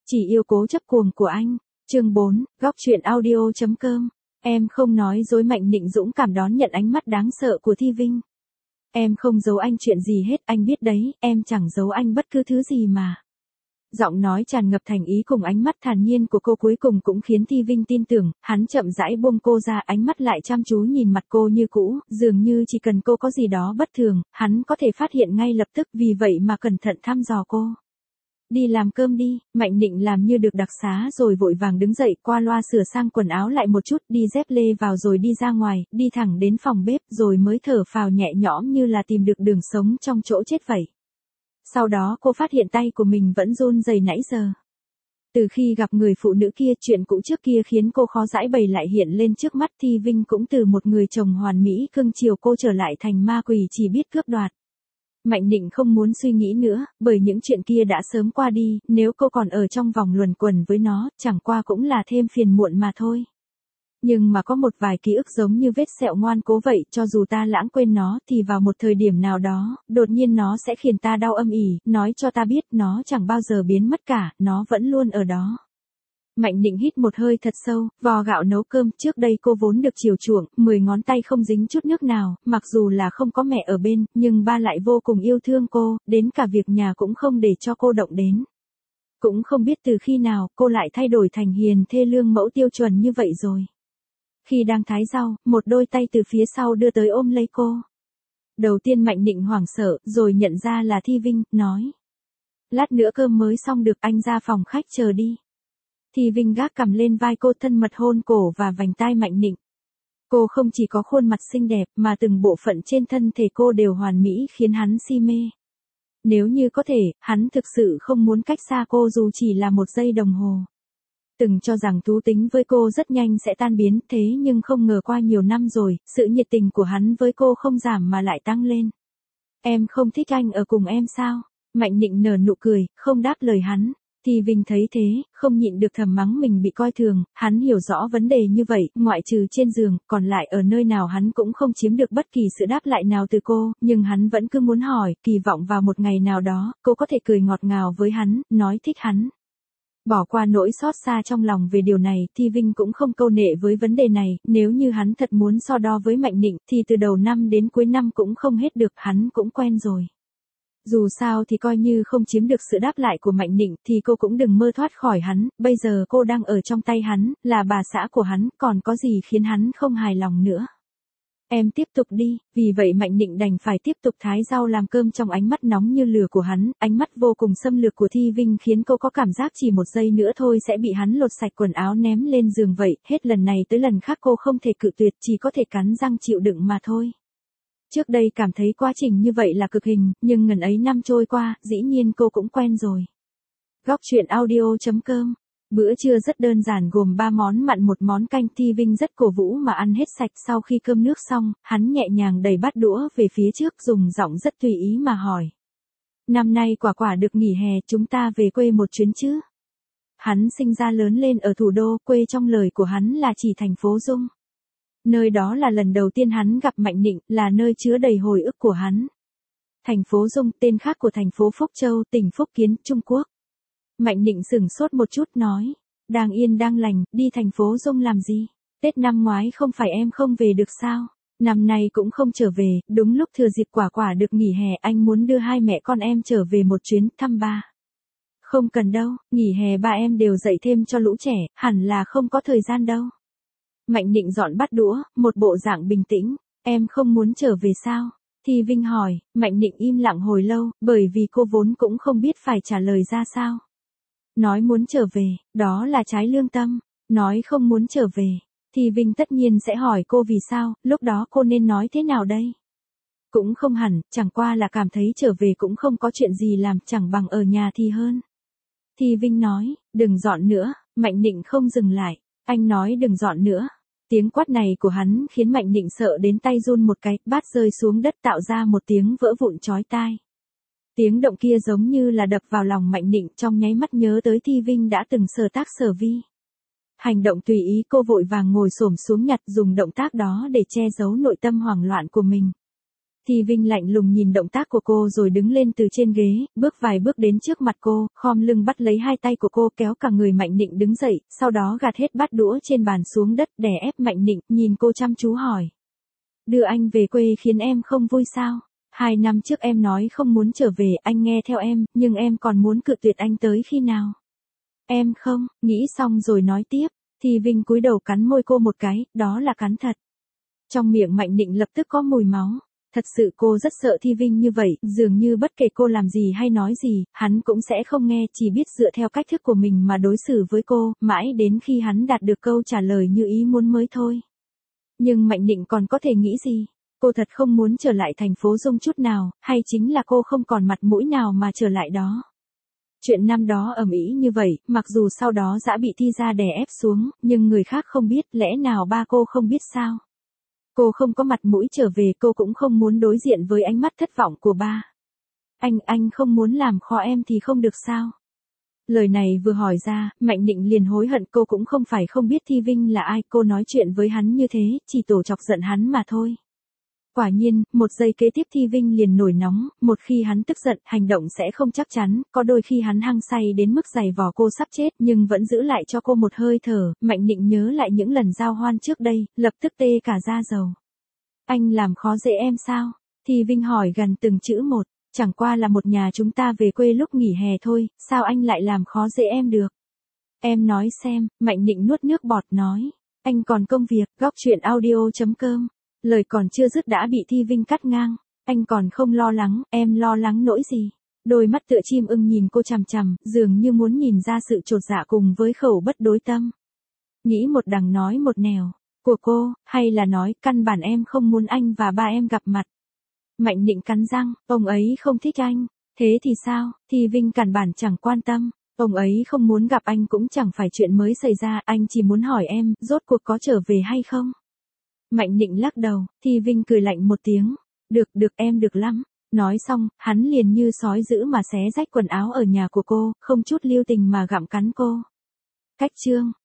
Chỉ yêu cố chấp cuồng của anh. Chương 4, góc truyện audio.com. Em không nói dối. Mạnh Định dũng cảm đón nhận ánh mắt đáng sợ của Thi Vinh. Em không giấu anh chuyện gì hết, anh biết đấy, em chẳng giấu anh bất cứ thứ gì mà. Giọng nói tràn ngập thành ý cùng ánh mắt thản nhiên của cô cuối cùng cũng khiến Thi Vinh tin tưởng. Hắn chậm rãi buông cô ra, ánh mắt lại chăm chú nhìn mặt cô như cũ, dường như chỉ cần cô có gì đó bất thường, hắn có thể phát hiện ngay lập tức, vì vậy mà cẩn thận thăm dò cô. Đi làm cơm đi. Mạnh Định làm như được đặc xá rồi vội vàng đứng dậy, qua loa sửa sang quần áo lại một chút, đi dép lê vào rồi đi ra ngoài, đi thẳng đến phòng bếp rồi mới thở phào nhẹ nhõm như là tìm được đường sống trong chỗ chết vậy. Sau đó cô phát hiện tay của mình vẫn run rẩy nãy giờ. Từ khi gặp người phụ nữ kia, chuyện cũ trước kia khiến cô khó giãi bày lại hiện lên trước mắt. Thi Vinh cũng từ một người chồng hoàn mỹ cưng chiều cô trở lại thành ma quỷ chỉ biết cướp đoạt. Mạnh Định không muốn suy nghĩ nữa, bởi những chuyện kia đã sớm qua đi, nếu cô còn ở trong vòng luẩn quẩn với nó, chẳng qua cũng là thêm phiền muộn mà thôi. Nhưng mà có một vài ký ức giống như vết sẹo ngoan cố vậy, cho dù ta lãng quên nó, thì vào một thời điểm nào đó, đột nhiên nó sẽ khiến ta đau âm ỉ, nói cho ta biết nó chẳng bao giờ biến mất cả, nó vẫn luôn ở đó. Mạnh Định hít một hơi thật sâu, vò gạo nấu cơm. Trước đây cô vốn được chiều chuộng, 10 ngón tay không dính chút nước nào, mặc dù là không có mẹ ở bên, nhưng ba lại vô cùng yêu thương cô, đến cả việc nhà cũng không để cho cô động đến. Cũng không biết từ khi nào, cô lại thay đổi thành hiền thê lương mẫu tiêu chuẩn như vậy rồi. Khi đang thái rau, một đôi tay từ phía sau đưa tới ôm lấy cô. Đầu tiên Mạnh Định hoảng sợ, rồi nhận ra là Thi Vinh, nói. Lát nữa cơm mới xong được, anh ra phòng khách chờ đi. Thi Vinh gác cằm lên vai cô, thân mật hôn cổ và vành tai Mạnh Định. Cô không chỉ có khuôn mặt xinh đẹp, mà từng bộ phận trên thân thể cô đều hoàn mỹ khiến hắn si mê. Nếu như có thể, hắn thực sự không muốn cách xa cô dù chỉ là một giây đồng hồ. Từng cho rằng thú tính với cô rất nhanh sẽ tan biến, thế nhưng không ngờ qua nhiều năm rồi, sự nhiệt tình của hắn với cô không giảm mà lại tăng lên. Em không thích anh ở cùng em sao? Mạnh Định nở nụ cười, không đáp lời hắn. Thì Vinh thấy thế, không nhịn được thầm mắng mình bị coi thường. Hắn hiểu rõ vấn đề như vậy, ngoại trừ trên giường, còn lại ở nơi nào hắn cũng không chiếm được bất kỳ sự đáp lại nào từ cô, nhưng hắn vẫn cứ muốn hỏi, kỳ vọng vào một ngày nào đó, cô có thể cười ngọt ngào với hắn, nói thích hắn. Bỏ qua nỗi xót xa trong lòng về điều này, Thi Vinh cũng không câu nệ với vấn đề này. Nếu như hắn thật muốn so đo với Mạnh Định, thì từ đầu năm đến cuối năm cũng không hết được, hắn cũng quen rồi. Dù sao thì coi như không chiếm được sự đáp lại của Mạnh Định, thì cô cũng đừng mơ thoát khỏi hắn. Bây giờ cô đang ở trong tay hắn, là bà xã của hắn, còn có gì khiến hắn không hài lòng nữa. Em tiếp tục đi. Vì vậy Mạnh Định đành phải tiếp tục thái rau làm cơm trong ánh mắt nóng như lửa của hắn. Ánh mắt vô cùng xâm lược của Thi Vinh khiến cô có cảm giác chỉ một giây nữa thôi sẽ bị hắn lột sạch quần áo ném lên giường vậy. Hết lần này tới lần khác cô không thể cự tuyệt, chỉ có thể cắn răng chịu đựng mà thôi. Trước đây cảm thấy quá trình như vậy là cực hình, nhưng ngần ấy năm trôi qua, dĩ nhiên cô cũng quen rồi. Góc truyện audio.com. Bữa trưa rất đơn giản, gồm 3 món mặn, 1 món canh. Thi Vinh rất cổ vũ mà ăn hết sạch. Sau khi cơm nước xong, hắn nhẹ nhàng đẩy bát đũa về phía trước, dùng giọng rất tùy ý mà hỏi. Năm nay Quả Quả được nghỉ hè, chúng ta về quê một chuyến chứ? Hắn sinh ra lớn lên ở thủ đô, quê trong lời của hắn là chỉ thành phố Dung. Nơi đó là lần đầu tiên hắn gặp Mạnh Định, là nơi chứa đầy hồi ức của hắn. Thành phố Dung, tên khác của thành phố Phúc Châu, tỉnh Phúc Kiến, Trung Quốc. Mạnh Định sửng sốt một chút nói. Đang yên đang lành, đi thành phố Dung làm gì? Tết năm ngoái không phải em không về được sao? Năm nay cũng không trở về, đúng lúc thừa dịp Quả Quả được nghỉ hè, anh muốn đưa hai mẹ con em trở về một chuyến, thăm ba. Không cần đâu, nghỉ hè ba em đều dạy thêm cho lũ trẻ, hẳn là không có thời gian đâu. Mạnh Định dọn bát đũa, một bộ dạng bình tĩnh. Em không muốn trở về sao? Thi Vinh hỏi. Mạnh Định im lặng hồi lâu, bởi vì cô vốn cũng không biết phải trả lời ra sao. Nói muốn trở về, đó là trái lương tâm. Nói không muốn trở về, Thi Vinh tất nhiên sẽ hỏi cô vì sao, lúc đó cô nên nói thế nào đây? Cũng không hẳn, chẳng qua là cảm thấy trở về cũng không có chuyện gì làm, chẳng bằng ở nhà thì hơn. Thi Vinh nói, đừng dọn nữa. Mạnh Định không dừng lại. Anh nói đừng dọn nữa. Tiếng quát này của hắn khiến Mạnh Định sợ đến tay run một cái, bát rơi xuống đất tạo ra một tiếng vỡ vụn chói tai. Tiếng động kia giống như là đập vào lòng Mạnh Định, trong nháy mắt nhớ tới Thi Vinh đã từng sở tác sở vi. Hành động tùy ý, cô vội vàng ngồi xổm xuống nhặt, dùng động tác đó để che giấu nội tâm hoảng loạn của mình. Thi Vinh lạnh lùng nhìn động tác của cô rồi đứng lên từ trên ghế, bước vài bước đến trước mặt cô, khom lưng bắt lấy hai tay của cô kéo cả người Mạnh Nịnh đứng dậy, sau đó gạt hết bát đũa trên bàn xuống đất đè ép Mạnh Nịnh, nhìn cô chăm chú hỏi. Đưa anh về quê khiến em không vui sao? 2 năm trước em nói không muốn trở về, anh nghe theo em, nhưng em còn muốn cự tuyệt anh tới khi nào? Em không, nghĩ xong rồi nói tiếp. Thi Vinh cúi đầu cắn môi cô một cái, đó là cắn thật. Trong miệng Mạnh Nịnh lập tức có mùi máu. Thật sự cô rất sợ Thi Vinh như vậy, dường như bất kể cô làm gì hay nói gì, hắn cũng sẽ không nghe, chỉ biết dựa theo cách thức của mình mà đối xử với cô, mãi đến khi hắn đạt được câu trả lời như ý muốn mới thôi. Nhưng Mạnh Nịnh còn có thể nghĩ gì? Cô thật không muốn trở lại thành phố Dung chút nào, hay chính là cô không còn mặt mũi nào mà trở lại đó? Chuyện năm đó ầm ĩ như vậy, mặc dù sau đó Dã bị Thi gia đè ép xuống, nhưng người khác không biết, lẽ nào ba cô không biết sao? Cô không có mặt mũi trở về, cô cũng không muốn đối diện với ánh mắt thất vọng của ba. Anh không muốn làm khó em thì không được sao? Lời này vừa hỏi ra, Mạnh Nịnh liền hối hận, cô cũng không phải không biết Thi Vinh là ai, cô nói chuyện với hắn như thế, chỉ tổ chọc giận hắn mà thôi. Quả nhiên, một giây kế tiếp Thi Vinh liền nổi nóng, một khi hắn tức giận, hành động sẽ không chắc chắn, có đôi khi hắn hăng say đến mức giày vò cô sắp chết nhưng vẫn giữ lại cho cô một hơi thở. Mạnh Nịnh nhớ lại những lần giao hoan trước đây, lập tức tê cả da dầu. Anh làm khó dễ em sao? Thi Vinh hỏi gần từng chữ một, chẳng qua là một nhà chúng ta về quê lúc nghỉ hè thôi, sao anh lại làm khó dễ em được? Em nói xem, Mạnh Nịnh nuốt nước bọt nói, anh còn công việc, góc chuyện audio.com. Lời còn chưa dứt đã bị Thi Vinh cắt ngang. Anh còn không lo lắng, em lo lắng nỗi gì? Đôi mắt tựa chim ưng nhìn cô chằm chằm, dường như muốn nhìn ra sự chột dạ cùng với khẩu bất đối tâm. Nghĩ một đằng nói một nẻo, của cô, hay là nói, căn bản em không muốn anh và ba em gặp mặt. Mạnh Nịnh cắn răng, ông ấy không thích anh. Thế thì sao? Thi Vinh căn bản chẳng quan tâm. Ông ấy không muốn gặp anh cũng chẳng phải chuyện mới xảy ra, anh chỉ muốn hỏi em, rốt cuộc có trở về hay không? Mạnh Nịnh lắc đầu, Thi Vinh cười lạnh một tiếng. Được em được lắm. Nói xong, hắn liền như sói dữ mà xé rách quần áo ở nhà của cô, không chút lưu tình mà gặm cắn cô. Cách chương